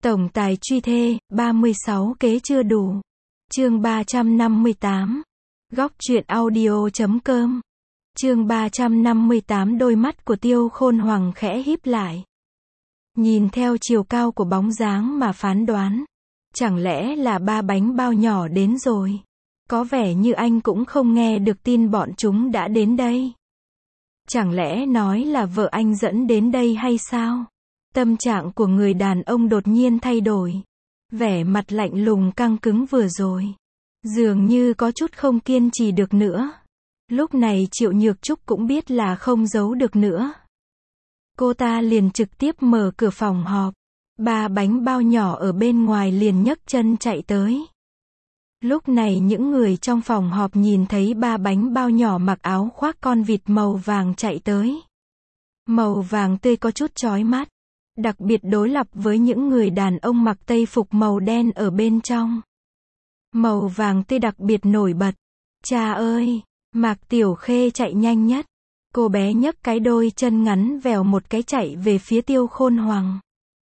Tổng tài truy thê, 36 kế chưa đủ. Chương 358. Góc truyện audio.com. Chương 358. Đôi mắt của Tiêu Khôn Hoàng khẽ híp lại. Nhìn theo chiều cao của bóng dáng mà phán đoán. Chẳng lẽ là ba bánh bao nhỏ đến rồi? Có vẻ như anh cũng không nghe được tin bọn chúng đã đến đây. Chẳng lẽ nói là vợ anh dẫn đến đây hay sao? Tâm trạng của người đàn ông đột nhiên thay đổi. Vẻ mặt lạnh lùng căng cứng vừa rồi. Dường như có chút không kiên trì được nữa. Lúc này Triệu Nhược Trúc cũng biết là không giấu được nữa. Cô ta liền trực tiếp mở cửa phòng họp. Ba bánh bao nhỏ ở bên ngoài liền nhấc chân chạy tới. Lúc này những người trong phòng họp nhìn thấy ba bánh bao nhỏ mặc áo khoác con vịt màu vàng chạy tới. Màu vàng tươi có chút chói mắt. Đặc biệt đối lập với những người đàn ông mặc tây phục màu đen ở bên trong. Màu vàng tươi đặc biệt nổi bật. Cha ơi! Mạc Tiểu Khê chạy nhanh nhất. Cô bé nhấc cái đôi chân ngắn vèo một cái chạy về phía Tiêu Khôn Hoàng.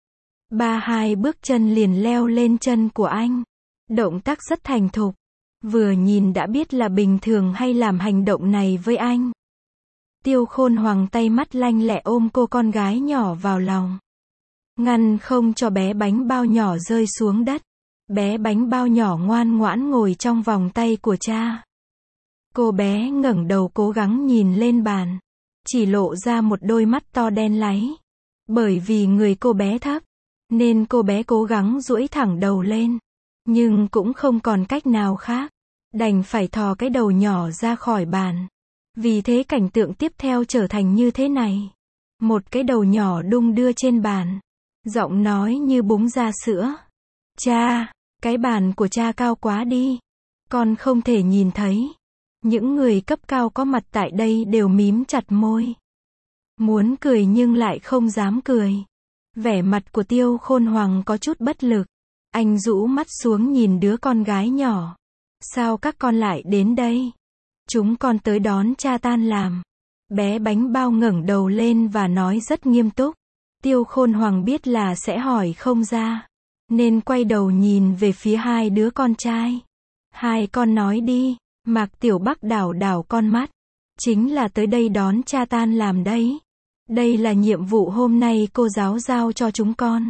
3-2 bước chân liền leo lên chân của anh. Động tác rất thành thục. Vừa nhìn đã biết là bình thường hay làm hành động này với anh. Tiêu Khôn Hoàng tay mắt lanh lẹ ôm cô con gái nhỏ vào lòng. Ngăn không cho bé bánh bao nhỏ rơi xuống đất. Bé bánh bao nhỏ ngoan ngoãn ngồi trong vòng tay của cha. Cô bé ngẩng đầu cố gắng nhìn lên bàn. Chỉ lộ ra một đôi mắt to đen láy. Bởi vì người cô bé thấp, nên cô bé cố gắng duỗi thẳng đầu lên. Nhưng cũng không còn cách nào khác. Đành phải thò cái đầu nhỏ ra khỏi bàn. Vì thế cảnh tượng tiếp theo trở thành như thế này. Một cái đầu nhỏ đung đưa trên bàn. Giọng nói như búng ra sữa. Cha, cái bàn của cha cao quá đi. Con không thể nhìn thấy. Những người cấp cao có mặt tại đây đều mím chặt môi. Muốn cười nhưng lại không dám cười. Vẻ mặt của Tiêu Khôn Hoàng có chút bất lực. Anh rũ mắt xuống nhìn đứa con gái nhỏ. Sao các con lại đến đây? Chúng con tới đón cha tan làm. Bé bánh bao ngẩng đầu lên và nói rất nghiêm túc. Tiêu Khôn Hoàng biết là sẽ hỏi không ra. Nên quay đầu nhìn về phía hai đứa con trai. Hai con nói đi. Mạc Tiểu Bắc đảo đảo con mắt. Chính là tới đây đón cha tan làm đấy. Đây là nhiệm vụ hôm nay cô giáo giao cho chúng con.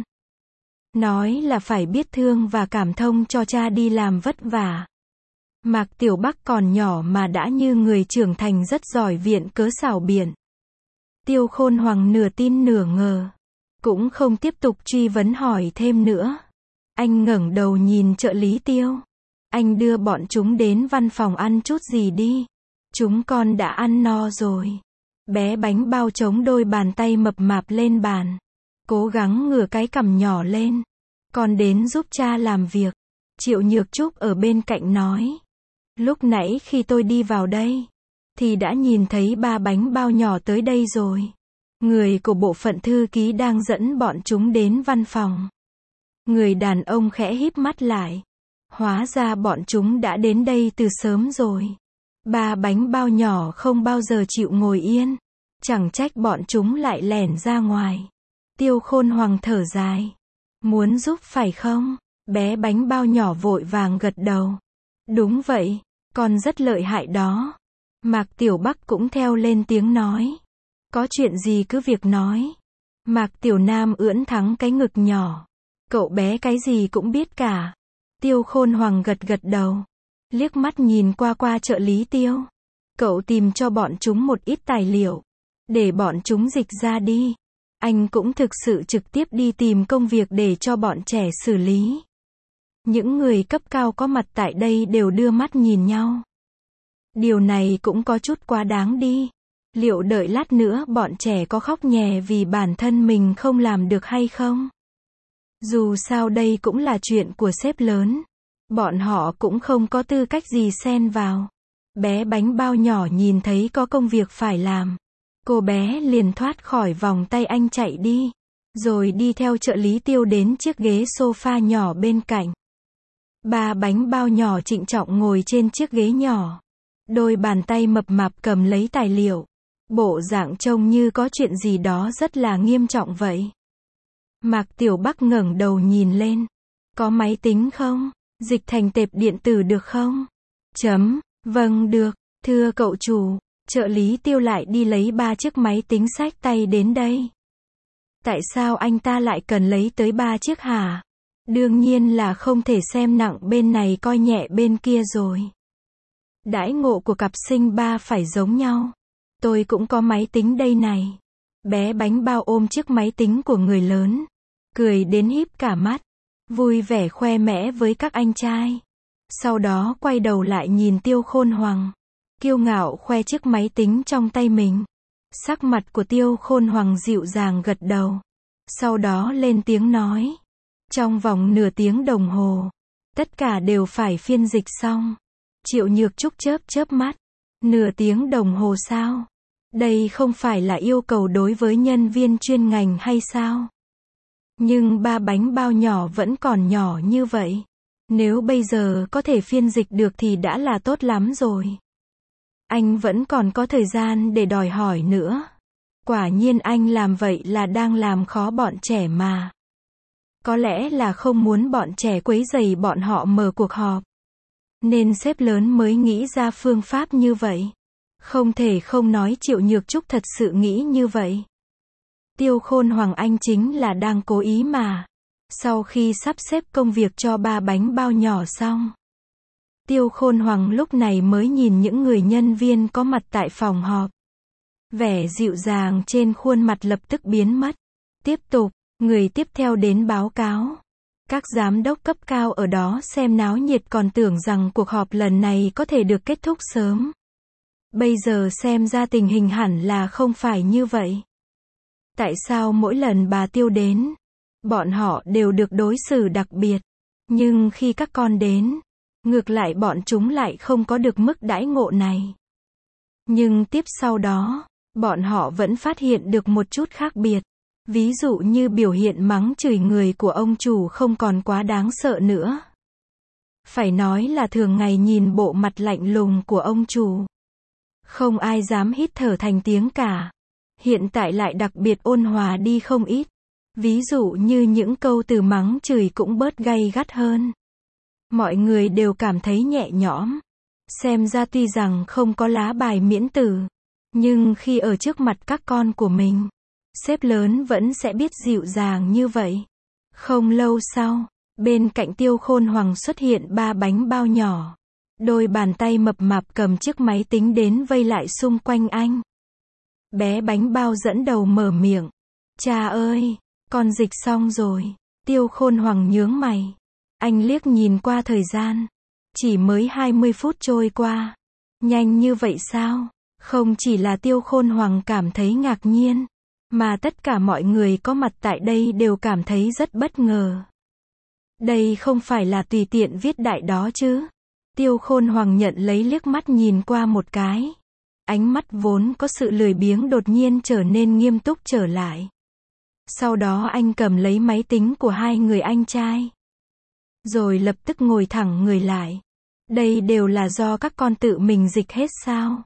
Nói là phải biết thương và cảm thông cho cha đi làm vất vả. Mạc Tiểu Bắc còn nhỏ mà đã như người trưởng thành rất giỏi viện cớ xảo biện. Tiêu Khôn Hoàng nửa tin nửa ngờ. Cũng không tiếp tục truy vấn hỏi thêm nữa. Anh ngẩng đầu nhìn trợ lý Tiêu. Anh đưa bọn chúng đến văn phòng ăn chút gì đi. Chúng con đã ăn no rồi. Bé bánh bao chống đôi bàn tay mập mạp lên bàn. Cố gắng ngửa cái cằm nhỏ lên. Con đến giúp cha làm việc. Triệu Nhược Trúc ở bên cạnh nói. Lúc nãy khi tôi đi vào đây, thì đã nhìn thấy ba bánh bao nhỏ tới đây rồi. Người của bộ phận thư ký đang dẫn bọn chúng đến văn phòng. Người đàn ông khẽ híp mắt lại. Hóa ra bọn chúng đã đến đây từ sớm rồi. Ba bánh bao nhỏ không bao giờ chịu ngồi yên. Chẳng trách bọn chúng lại lẻn ra ngoài. Tiêu Khôn Hoàng thở dài. Muốn giúp phải không? Bé bánh bao nhỏ vội vàng gật đầu. Đúng vậy, con rất lợi hại đó. Mạc Tiểu Bắc cũng theo lên tiếng nói. Có chuyện gì cứ việc nói. Mạc Tiểu Nam ưỡn thắng cái ngực nhỏ. Cậu bé cái gì cũng biết cả. Tiêu Khôn Hoàng gật gật đầu. Liếc mắt nhìn qua trợ lý Tiêu. Cậu tìm cho bọn chúng một ít tài liệu. Để bọn chúng dịch ra đi. Anh cũng thực sự trực tiếp đi tìm công việc để cho bọn trẻ xử lý. Những người cấp cao có mặt tại đây đều đưa mắt nhìn nhau. Điều này cũng có chút quá đáng đi. Liệu đợi lát nữa bọn trẻ có khóc nhè vì bản thân mình không làm được hay không? Dù sao đây cũng là chuyện của sếp lớn. Bọn họ cũng không có tư cách gì xen vào. Bé bánh bao nhỏ nhìn thấy có công việc phải làm. Cô bé liền thoát khỏi vòng tay anh chạy đi. Rồi đi theo trợ lý Tiêu đến chiếc ghế sofa nhỏ bên cạnh. Ba bánh bao nhỏ trịnh trọng ngồi trên chiếc ghế nhỏ. Đôi bàn tay mập mạp cầm lấy tài liệu. Bộ dạng trông như có chuyện gì đó rất là nghiêm trọng vậy. Mạc Tiểu Bắc ngẩng đầu nhìn lên. Có máy tính không? Dịch thành tệp điện tử được không? Vâng được, thưa cậu chủ. Trợ lý Tiêu lại đi lấy 3 chiếc máy tính xách tay đến đây. Tại sao anh ta lại cần lấy tới 3 chiếc hả? Đương nhiên là không thể xem nặng bên này coi nhẹ bên kia rồi. Đãi ngộ của cặp sinh ba phải giống nhau. Tôi cũng có máy tính đây này. Bé bánh bao ôm chiếc máy tính của người lớn. Cười đến híp cả mắt. Vui vẻ khoe mẽ với các anh trai. Sau đó quay đầu lại nhìn Tiêu Khôn Hoàng. Kiêu ngạo khoe chiếc máy tính trong tay mình. Sắc mặt của Tiêu Khôn Hoàng dịu dàng gật đầu. Sau đó lên tiếng nói. Trong vòng nửa tiếng đồng hồ, tất cả đều phải phiên dịch xong. Triệu Nhược Trúc chớp mắt. Nửa tiếng đồng hồ sao? Đây không phải là yêu cầu đối với nhân viên chuyên ngành hay sao? Nhưng 3 bánh bao nhỏ vẫn còn nhỏ như vậy. Nếu bây giờ có thể phiên dịch được thì đã là tốt lắm rồi. Anh vẫn còn có thời gian để đòi hỏi nữa. Quả nhiên anh làm vậy là đang làm khó bọn trẻ mà. Có lẽ là không muốn bọn trẻ quấy rầy bọn họ mở cuộc họp. Nên sếp lớn mới nghĩ ra phương pháp như vậy. Không thể không nói Triệu Nhược Trúc thật sự nghĩ như vậy. Tiêu Khôn Hoàng anh chính là đang cố ý mà. Sau khi sắp xếp công việc cho 3 bánh bao nhỏ xong, Tiêu Khôn Hoàng lúc này mới nhìn những người nhân viên có mặt tại phòng họp. Vẻ dịu dàng trên khuôn mặt lập tức biến mất. Tiếp tục, người tiếp theo đến báo cáo. Các giám đốc cấp cao ở đó xem náo nhiệt còn tưởng rằng cuộc họp lần này có thể được kết thúc sớm. Bây giờ xem ra tình hình hẳn là không phải như vậy. Tại sao mỗi lần bà Tiêu đến, bọn họ đều được đối xử đặc biệt, nhưng khi các con đến, ngược lại bọn chúng lại không có được mức đãi ngộ này. Nhưng tiếp sau đó, bọn họ vẫn phát hiện được một chút khác biệt. Ví dụ như biểu hiện mắng chửi người của ông chủ không còn quá đáng sợ nữa. Phải nói là thường ngày nhìn bộ mặt lạnh lùng của ông chủ, không ai dám hít thở thành tiếng cả. Hiện tại lại đặc biệt ôn hòa đi không ít. Ví dụ như những câu từ mắng chửi cũng bớt gay gắt hơn. Mọi người đều cảm thấy nhẹ nhõm. Xem ra tuy rằng không có lá bài miễn tử, nhưng khi ở trước mặt các con của mình, sếp lớn vẫn sẽ biết dịu dàng như vậy. Không lâu sau, bên cạnh Tiêu Khôn Hoàng xuất hiện 3 bánh bao nhỏ. Đôi bàn tay mập mạp cầm chiếc máy tính đến vây lại xung quanh anh. Bé bánh bao dẫn đầu mở miệng. Cha ơi, con dịch xong rồi. Tiêu Khôn Hoàng nhướng mày. Anh liếc nhìn qua thời gian. Chỉ mới 20 phút trôi qua. Nhanh như vậy sao? Không chỉ là Tiêu Khôn Hoàng cảm thấy ngạc nhiên, mà tất cả mọi người có mặt tại đây đều cảm thấy rất bất ngờ. Đây không phải là tùy tiện viết đại đó chứ? Tiêu Khôn Hoàng nhận lấy liếc mắt nhìn qua một cái. Ánh mắt vốn có sự lười biếng đột nhiên trở nên nghiêm túc trở lại. Sau đó anh cầm lấy máy tính của 2 người anh trai. Rồi lập tức ngồi thẳng người lại. Đây đều là do các con tự mình dịch hết sao?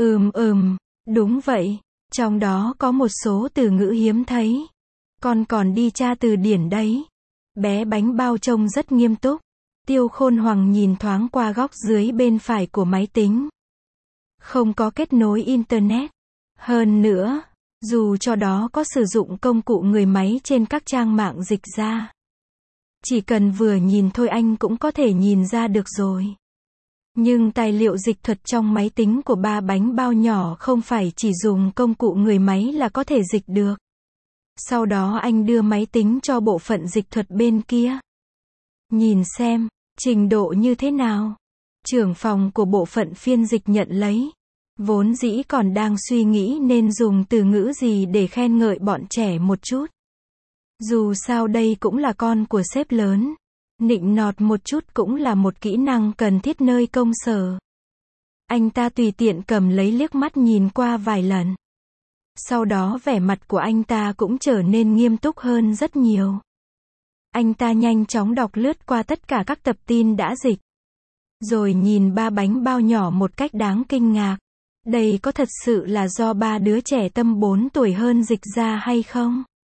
Đúng vậy. Trong đó có một số từ ngữ hiếm thấy. Con còn đi tra từ điển đấy. Bé bánh bao trông rất nghiêm túc. Tiêu Khôn Hoàng nhìn thoáng qua góc dưới bên phải của máy tính. Không có kết nối internet. Hơn nữa, dù cho đó có sử dụng công cụ người máy trên các trang mạng dịch ra, chỉ cần vừa nhìn thôi anh cũng có thể nhìn ra được rồi. Nhưng tài liệu dịch thuật trong máy tính của 3 bánh bao nhỏ không phải chỉ dùng công cụ người máy là có thể dịch được. Sau đó anh đưa máy tính cho bộ phận dịch thuật bên kia. Nhìn xem, trình độ như thế nào. Trưởng phòng của bộ phận phiên dịch nhận lấy. Vốn dĩ còn đang suy nghĩ nên dùng từ ngữ gì để khen ngợi bọn trẻ một chút. Dù sao đây cũng là con của sếp lớn. Nịnh nọt một chút cũng là một kỹ năng cần thiết nơi công sở. Anh ta tùy tiện cầm lấy liếc mắt nhìn qua vài lần. Sau đó vẻ mặt của anh ta cũng trở nên nghiêm túc hơn rất nhiều. Anh ta nhanh chóng đọc lướt qua tất cả các tập tin đã dịch. Rồi nhìn 3 bánh bao nhỏ một cách đáng kinh ngạc. Đây có thật sự là do 3 đứa trẻ tầm 4 tuổi hơn dịch ra hay không?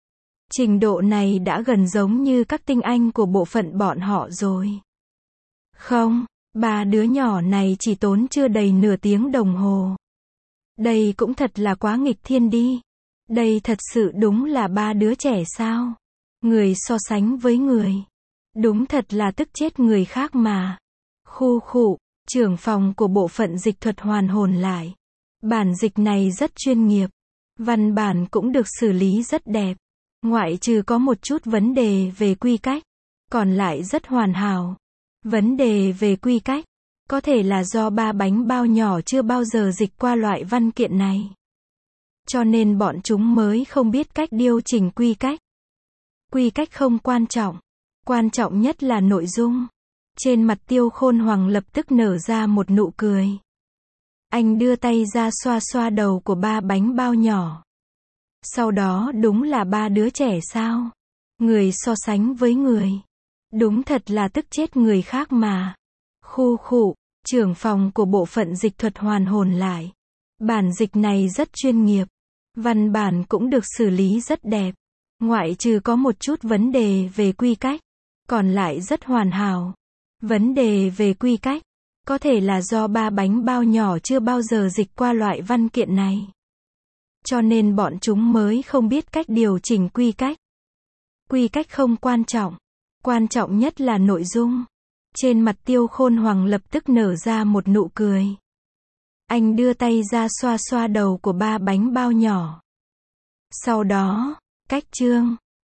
Trình độ này đã gần giống như các tinh anh của bộ phận bọn họ rồi. Không, ba đứa nhỏ này chỉ tốn chưa đầy nửa tiếng đồng hồ. Đây cũng thật là quá nghịch thiên đi. Đây thật sự đúng là ba đứa trẻ sao? Người so sánh với người. Đúng thật là tức chết người khác mà. Khu khụ, trưởng phòng của bộ phận dịch thuật hoàn hồn lại. Bản dịch này rất chuyên nghiệp. Văn bản cũng được xử lý rất đẹp. Ngoại trừ có một chút vấn đề về quy cách. Còn lại rất hoàn hảo. Vấn đề về quy cách. Có thể là do ba bánh bao nhỏ chưa bao giờ dịch qua loại văn kiện này. Cho nên bọn chúng mới không biết cách điều chỉnh quy cách. Quy cách không quan trọng. Quan trọng nhất là nội dung. Trên mặt Tiêu Khôn Hoàng lập tức nở ra một nụ cười. Anh đưa tay ra xoa xoa đầu của ba bánh bao nhỏ. Sau đó đúng là ba đứa trẻ sao? Người so sánh với người. Đúng thật là tức chết người khác mà. Khu khụ, trưởng phòng của bộ phận dịch thuật hoàn hồn lại. Bản dịch này rất chuyên nghiệp. Văn bản cũng được xử lý rất đẹp. Ngoại trừ có một chút vấn đề về quy cách. Còn lại rất hoàn hảo. Vấn đề về quy cách. Có thể là do ba bánh bao nhỏ chưa bao giờ dịch qua loại văn kiện này. Cho nên bọn chúng mới không biết cách điều chỉnh quy cách. Quy cách không quan trọng. Quan trọng nhất là nội dung. Trên mặt Tiêu Khôn Hoàng lập tức nở ra một nụ cười. Anh đưa tay ra xoa xoa đầu của ba bánh bao nhỏ. Sau đó, cách chương.